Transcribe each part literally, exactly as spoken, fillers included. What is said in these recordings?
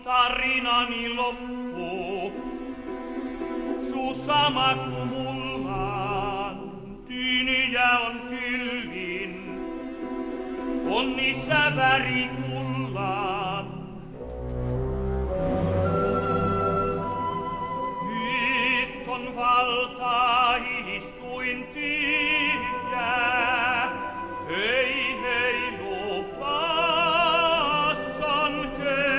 tarinani loppuu. Suu sama kuin mullaan, tyynyjä on kyllin. On niissä väri kullaan. Nyt on valta istuin tyhjää. Hei hei lupas on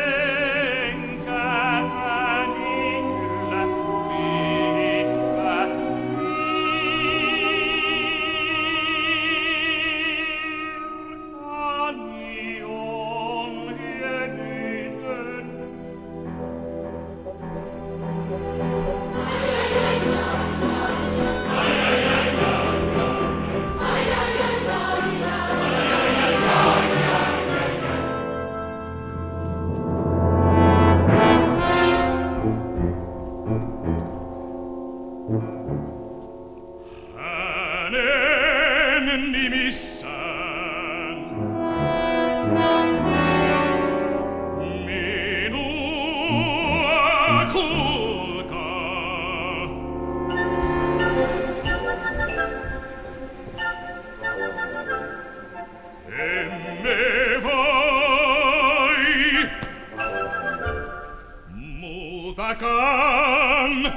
kenkäni kyllä pistä. Virkani on hienytön. Hänen nimissään minua kuulkaa. Emme voi muutakaan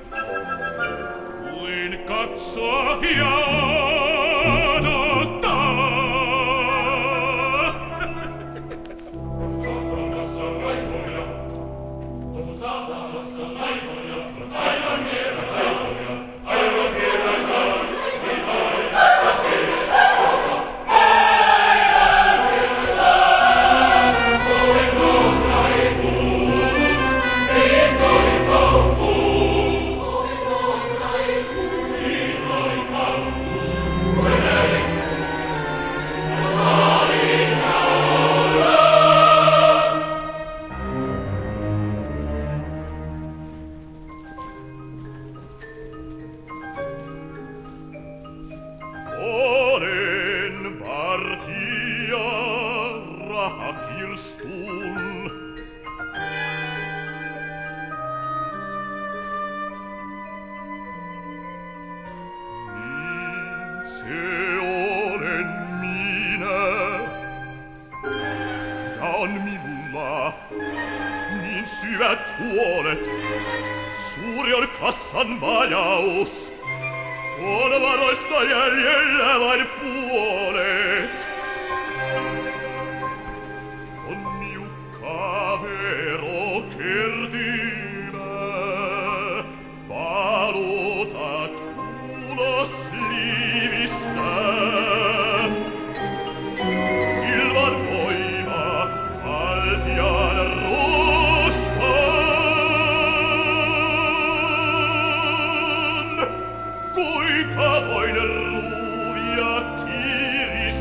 kuin katsoa ja odottaa. Satamassa laivoja, on satamassa laivoja, aivan vielä laivoja, aivan vielä laivoja. Olen vartija rahakirstuun. Niin se olen minä, ja on minulla niin syvät huolet, suuri on kassan vajaus. On varoista jäljellä vain puolet. On niukkaa verokertymää. Valuutat ulos liivistä. Ilman voimaa valtian ruskaan. Kuinka voin ruuvia kiristää?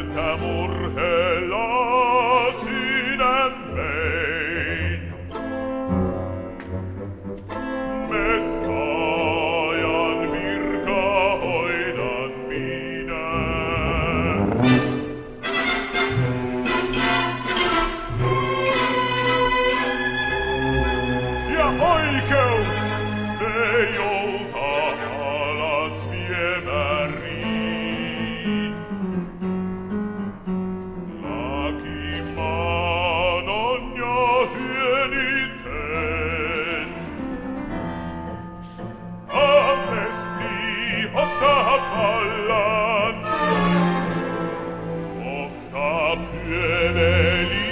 että murheella sydämein. Messiaan virka hoidan minä. Ja oikeus se jolta alas viemäriin. Laki maan on jo hyöniten. Amnesti ottaa vallan. Kohta pyöveli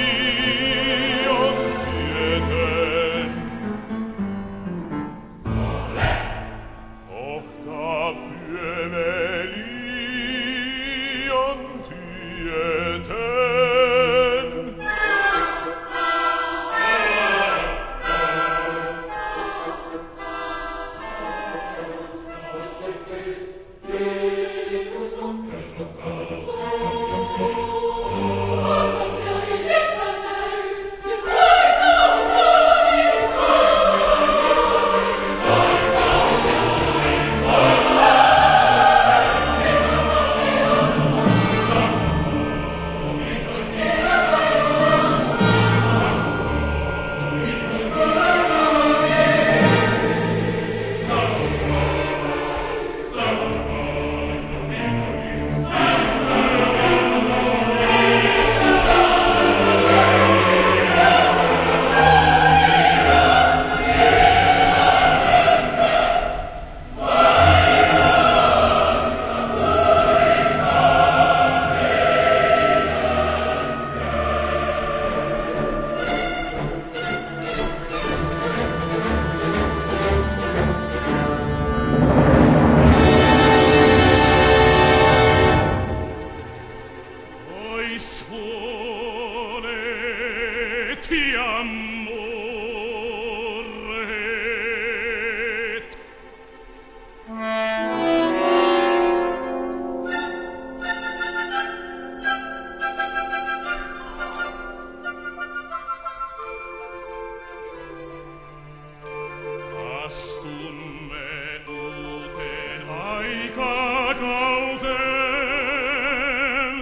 on tieten. Kohta pyöveli on tieten. Suolet ja murheet. Astumme uuteen aikakauteen.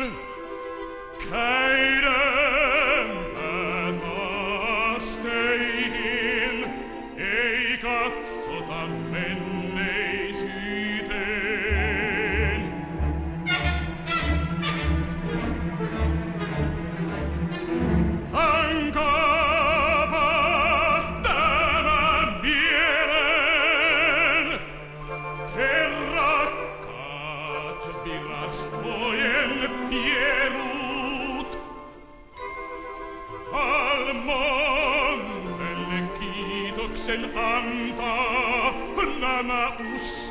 Käydäänpä taas teihin, ei katsota menneisyyteen. Pankaapa tämän mieleen, te rakkaat virastojen pierut. Valmontelle kiitoksen antaa nämä uskot.